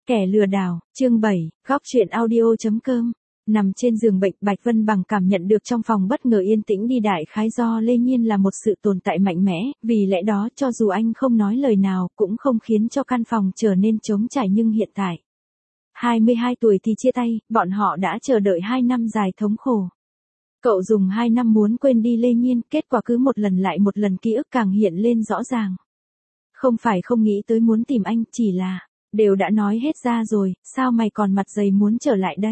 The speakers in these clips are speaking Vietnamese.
Kẻ lừa đảo, chương 7, góc chuyện audio.com. Nằm trên giường bệnh, Bạch Vân Bằng cảm nhận được trong phòng bất ngờ yên tĩnh đi đại khái do Lê Nhiên là một sự tồn tại mạnh mẽ, vì lẽ đó cho dù anh không nói lời nào cũng không khiến cho căn phòng trở nên trống trải, nhưng hiện tại 22 tuổi thì chia tay, bọn họ đã chờ đợi 2 năm dài thống khổ. Cậu dùng 2 năm muốn quên đi Lê Nhiên, kết quả cứ một lần lại một lần ký ức càng hiện lên rõ ràng. Không phải không nghĩ tới muốn tìm anh, chỉ là đều đã nói hết ra rồi, sao mày còn mặt dày muốn trở lại đây?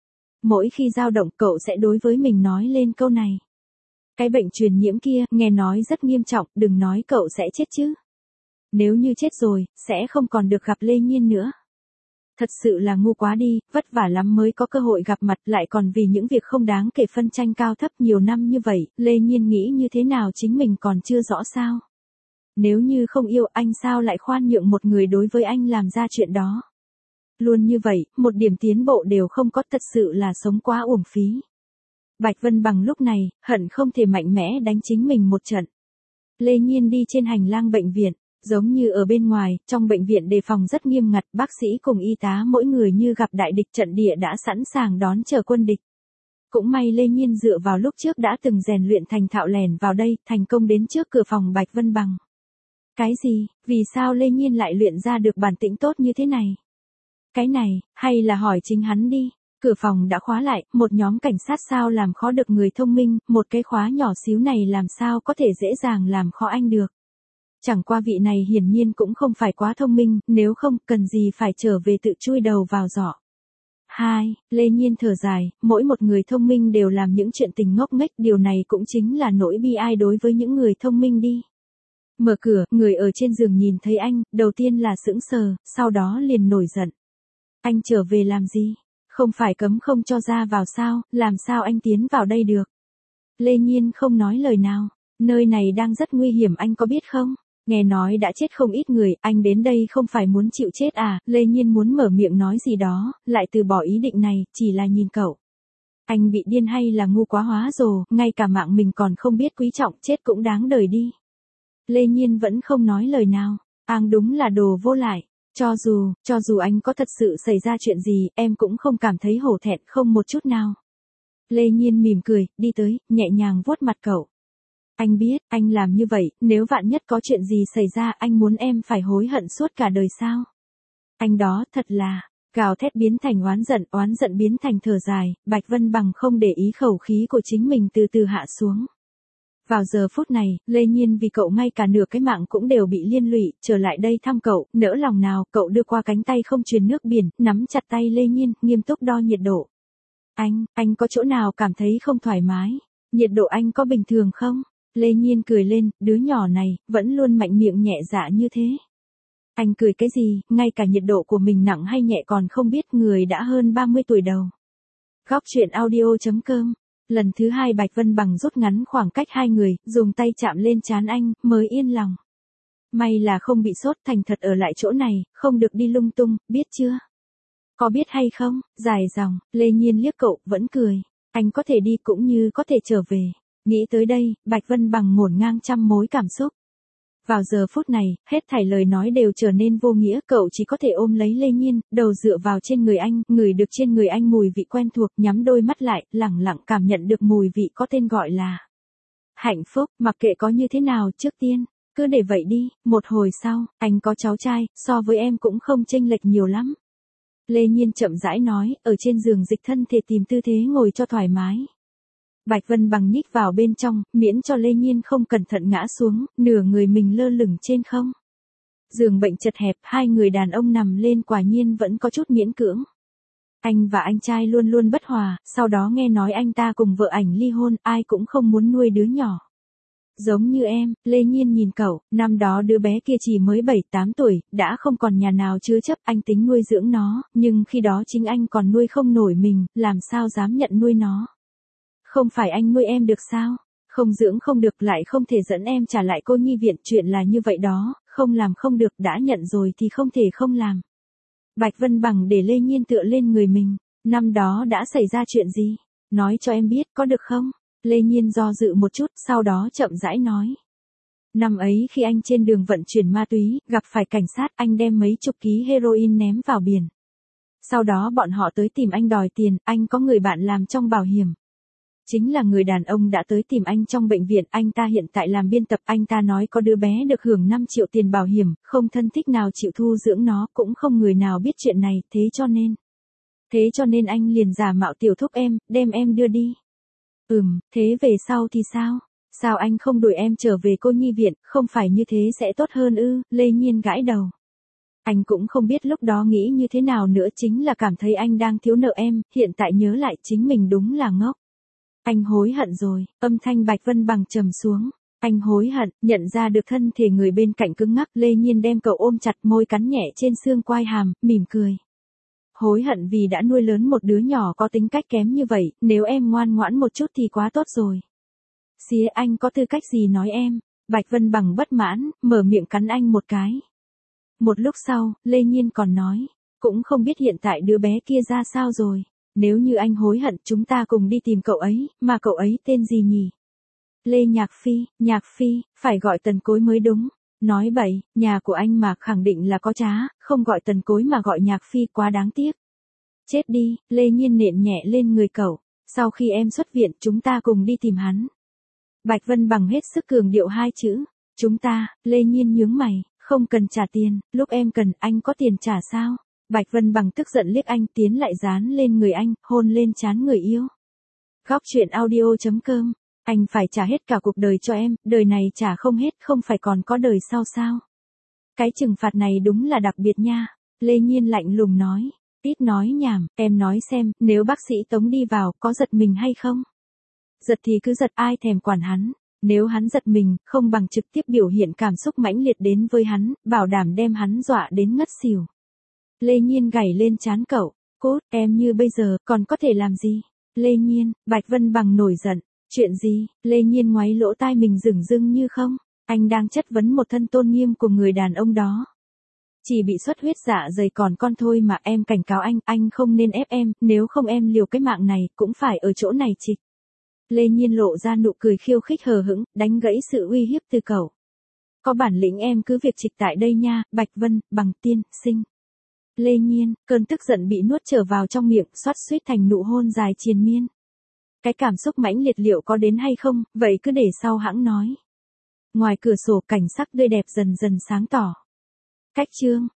Mỗi khi dao động cậu sẽ đối với mình nói lên câu này. Cái bệnh truyền nhiễm kia, nghe nói rất nghiêm trọng, đừng nói cậu sẽ chết chứ. Nếu như chết rồi, sẽ không còn được gặp Lê Nhiên nữa. Thật sự là ngu quá đi, vất vả lắm mới có cơ hội gặp mặt, lại còn vì những việc không đáng kể phân tranh cao thấp nhiều năm như vậy, Lê Nhiên nghĩ như thế nào chính mình còn chưa rõ sao. Nếu như không yêu anh sao lại khoan nhượng một người đối với anh làm ra chuyện đó. Luôn như vậy, một điểm tiến bộ đều không có, thật sự là sống quá uổng phí. Bạch Vân Bằng lúc này, hận không thể mạnh mẽ đánh chính mình một trận. Lê Nhiên đi trên hành lang bệnh viện, giống như ở bên ngoài, trong bệnh viện đề phòng rất nghiêm ngặt, bác sĩ cùng y tá mỗi người như gặp đại địch, trận địa đã sẵn sàng đón chờ quân địch. Cũng may Lê Nhiên dựa vào lúc trước đã từng rèn luyện thành thạo lèn vào đây, thành công đến trước cửa phòng Bạch Vân Bằng. Cái gì, vì sao Lê Nhiên lại luyện ra được bản tĩnh tốt như thế này? Cái này, hay là hỏi chính hắn đi. Cửa phòng đã khóa lại, một nhóm cảnh sát sao làm khó được người thông minh, một cái khóa nhỏ xíu này làm sao có thể dễ dàng làm khó anh được. Chẳng qua vị này hiển nhiên cũng không phải quá thông minh, nếu không cần gì phải trở về tự chui đầu vào giỏ. 2. Lê Nhiên thở dài, mỗi một người thông minh đều làm những chuyện tình ngốc nghếch, điều này cũng chính là nỗi bi ai đối với những người thông minh đi. Mở cửa, người ở trên giường nhìn thấy anh, đầu tiên là sững sờ, sau đó liền nổi giận. Anh trở về làm gì? Không phải cấm không cho ra vào sao, làm sao anh tiến vào đây được? Lê Nhiên không nói lời nào, nơi này đang rất nguy hiểm anh có biết không? Nghe nói đã chết không ít người, anh đến đây không phải muốn chịu chết à? Lê Nhiên muốn mở miệng nói gì đó, lại từ bỏ ý định này, chỉ là nhìn cậu. Anh bị điên hay là ngu quá hóa rồi, ngay cả mạng mình còn không biết quý trọng, chết cũng đáng đời đi. Lê Nhiên vẫn không nói lời nào, đúng là đồ vô lại, cho dù anh có thật sự xảy ra chuyện gì, em cũng không cảm thấy hổ thẹn, không một chút nào. Lê Nhiên mỉm cười, đi tới, nhẹ nhàng vuốt mặt cậu. Anh biết, anh làm như vậy, nếu vạn nhất có chuyện gì xảy ra, anh muốn em phải hối hận suốt cả đời sao? Anh đó, thật là, gào thét biến thành oán giận biến thành thở dài, Bạch Vân Bằng không để ý khẩu khí của chính mình từ từ hạ xuống. Vào giờ phút này, Lê Nhiên vì cậu ngay cả nửa cái mạng cũng đều bị liên lụy, trở lại đây thăm cậu, nỡ lòng nào, cậu đưa qua cánh tay không truyền nước biển, nắm chặt tay Lê Nhiên, nghiêm túc đo nhiệt độ. Anh có chỗ nào cảm thấy không thoải mái? Nhiệt độ anh có bình thường không? Lê Nhiên cười lên, đứa nhỏ này, vẫn luôn mạnh miệng nhẹ dạ như thế. Anh cười cái gì, ngay cả nhiệt độ của mình nặng hay nhẹ còn không biết, người đã hơn 30 tuổi đầu. Góc chuyện audio.com. Lần thứ 2 Bạch Vân Bằng rút ngắn khoảng cách hai người, dùng tay chạm lên trán anh, mới yên lòng. May là không bị sốt, thành thật ở lại chỗ này, không được đi lung tung, biết chưa? Có biết hay không? Dài dòng, Lê Nhiên liếc cậu, vẫn cười. Anh có thể đi cũng như có thể trở về. Nghĩ tới đây, Bạch Vân Bằng ngổn ngang trăm mối cảm xúc. Vào giờ phút này, hết thảy lời nói đều trở nên vô nghĩa, cậu chỉ có thể ôm lấy Lê Nhiên, đầu dựa vào trên người anh, ngửi được trên người anh mùi vị quen thuộc, nhắm đôi mắt lại, lẳng lặng cảm nhận được mùi vị có tên gọi là hạnh phúc, mặc kệ có như thế nào, trước tiên, cứ để vậy đi, một hồi sau, anh có cháu trai, so với em cũng không chênh lệch nhiều lắm. Lê Nhiên chậm rãi nói, ở trên giường dịch thân thể tìm tư thế ngồi cho thoải mái. Bạch Vân Bằng nhích vào bên trong, miễn cho Lê Nhiên không cẩn thận ngã xuống, nửa người mình lơ lửng trên không. Giường bệnh chật hẹp, hai người đàn ông nằm lên quả nhiên vẫn có chút miễn cưỡng. Anh và anh trai luôn luôn bất hòa, sau đó nghe nói anh ta cùng vợ ảnh ly hôn, ai cũng không muốn nuôi đứa nhỏ. Giống như em, Lê Nhiên nhìn cậu, năm đó đứa bé kia chỉ mới 7-8 tuổi, đã không còn nhà nào chứa chấp, anh tính nuôi dưỡng nó, nhưng khi đó chính anh còn nuôi không nổi mình, làm sao dám nhận nuôi nó. Không phải anh nuôi em được sao? Không dưỡng không được, lại không thể dẫn em trả lại cô nhi viện, chuyện là như vậy đó, không làm không được, đã nhận rồi thì không thể không làm. Bạch Vân Bằng để Lê Nhiên tựa lên người mình, năm đó đã xảy ra chuyện gì? Nói cho em biết có được không? Lê Nhiên do dự một chút, sau đó chậm rãi nói. Năm ấy khi anh trên đường vận chuyển ma túy, gặp phải cảnh sát, anh đem mấy chục ký heroin ném vào biển. Sau đó bọn họ tới tìm anh đòi tiền, anh có người bạn làm trong bảo hiểm. Chính là người đàn ông đã tới tìm anh trong bệnh viện, anh ta hiện tại làm biên tập, anh ta nói có đứa bé được hưởng 5 triệu tiền bảo hiểm, không thân thích nào chịu thu dưỡng nó, cũng không người nào biết chuyện này, thế cho nên anh liền giả mạo tiểu thúc em, đem em đưa đi. Thế về sau thì sao? Sao anh không đuổi em trở về cô nhi viện, không phải như thế sẽ tốt hơn ư? Lê Nhiên gãi đầu. Anh cũng không biết lúc đó nghĩ như thế nào nữa, chính là cảm thấy anh đang thiếu nợ em, hiện tại nhớ lại chính mình đúng là ngốc. Anh hối hận rồi, âm thanh Bạch Vân Bằng trầm xuống. Anh hối hận, nhận ra được thân thể người bên cạnh cứng ngắc, Lê Nhiên đem cậu ôm chặt, môi cắn nhẹ trên xương quai hàm, mỉm cười. Hối hận vì đã nuôi lớn một đứa nhỏ có tính cách kém như vậy, nếu em ngoan ngoãn một chút thì quá tốt rồi. Xía, anh có tư cách gì nói em? Bạch Vân Bằng bất mãn, mở miệng cắn anh một cái. Một lúc sau, Lê Nhiên còn nói, cũng không biết hiện tại đứa bé kia ra sao rồi. Nếu như anh hối hận chúng ta cùng đi tìm cậu ấy, mà cậu ấy tên gì nhỉ? Lê Nhạc Phi, phải gọi Tần Cối mới đúng. Nói bậy, nhà của anh mà khẳng định là có trá, không gọi Tần Cối mà gọi Nhạc Phi quá đáng tiếc. Chết đi, Lê Nhiên nện nhẹ lên người cậu, sau khi em xuất viện chúng ta cùng đi tìm hắn. Bạch Vân Bằng hết sức cường điệu hai chữ, chúng ta, Lê Nhiên nhướng mày, không cần trả tiền, lúc em cần anh có tiền trả sao? Bạch Vân Bằng tức giận liếc anh, tiến lại dán lên người anh, hôn lên trán người yêu. Góc truyện audio.com, anh phải trả hết cả cuộc đời cho em, đời này trả không hết không phải còn có đời sau sao? Cái trừng phạt này đúng là đặc biệt nha. Lê Nhiên lạnh lùng nói, ít nói nhảm, em nói xem, nếu bác sĩ Tống đi vào, có giật mình hay không? Giật thì cứ giật, ai thèm quản hắn. Nếu hắn giật mình, không bằng trực tiếp biểu hiện cảm xúc mãnh liệt đến với hắn, bảo đảm đem hắn dọa đến ngất xỉu. Lê Nhiên gảy lên trán cậu, cốt, em như bây giờ, còn có thể làm gì? Lê Nhiên, Bạch Vân Bằng nổi giận, chuyện gì? Lê Nhiên ngoáy lỗ tai mình rừng rưng như không, anh đang chất vấn một thân tôn nghiêm của người đàn ông đó. Chỉ bị xuất huyết dạ dày còn con thôi mà, em cảnh cáo anh không nên ép em, nếu không em liều cái mạng này, cũng phải ở chỗ này trịch. Lê Nhiên lộ ra nụ cười khiêu khích hờ hững, đánh gãy sự uy hiếp từ cậu. Có bản lĩnh em cứ việc trịch tại đây nha, Bạch Vân Bằng tiên sinh. Lê Nhiên, cơn tức giận bị nuốt trở vào trong miệng, xoát xuýt thành nụ hôn dài triền miên. Cái cảm xúc mãnh liệt liệu có đến hay không, vậy cứ để sau hãng nói. Ngoài cửa sổ cảnh sắc tươi đẹp dần dần sáng tỏ. Cách chương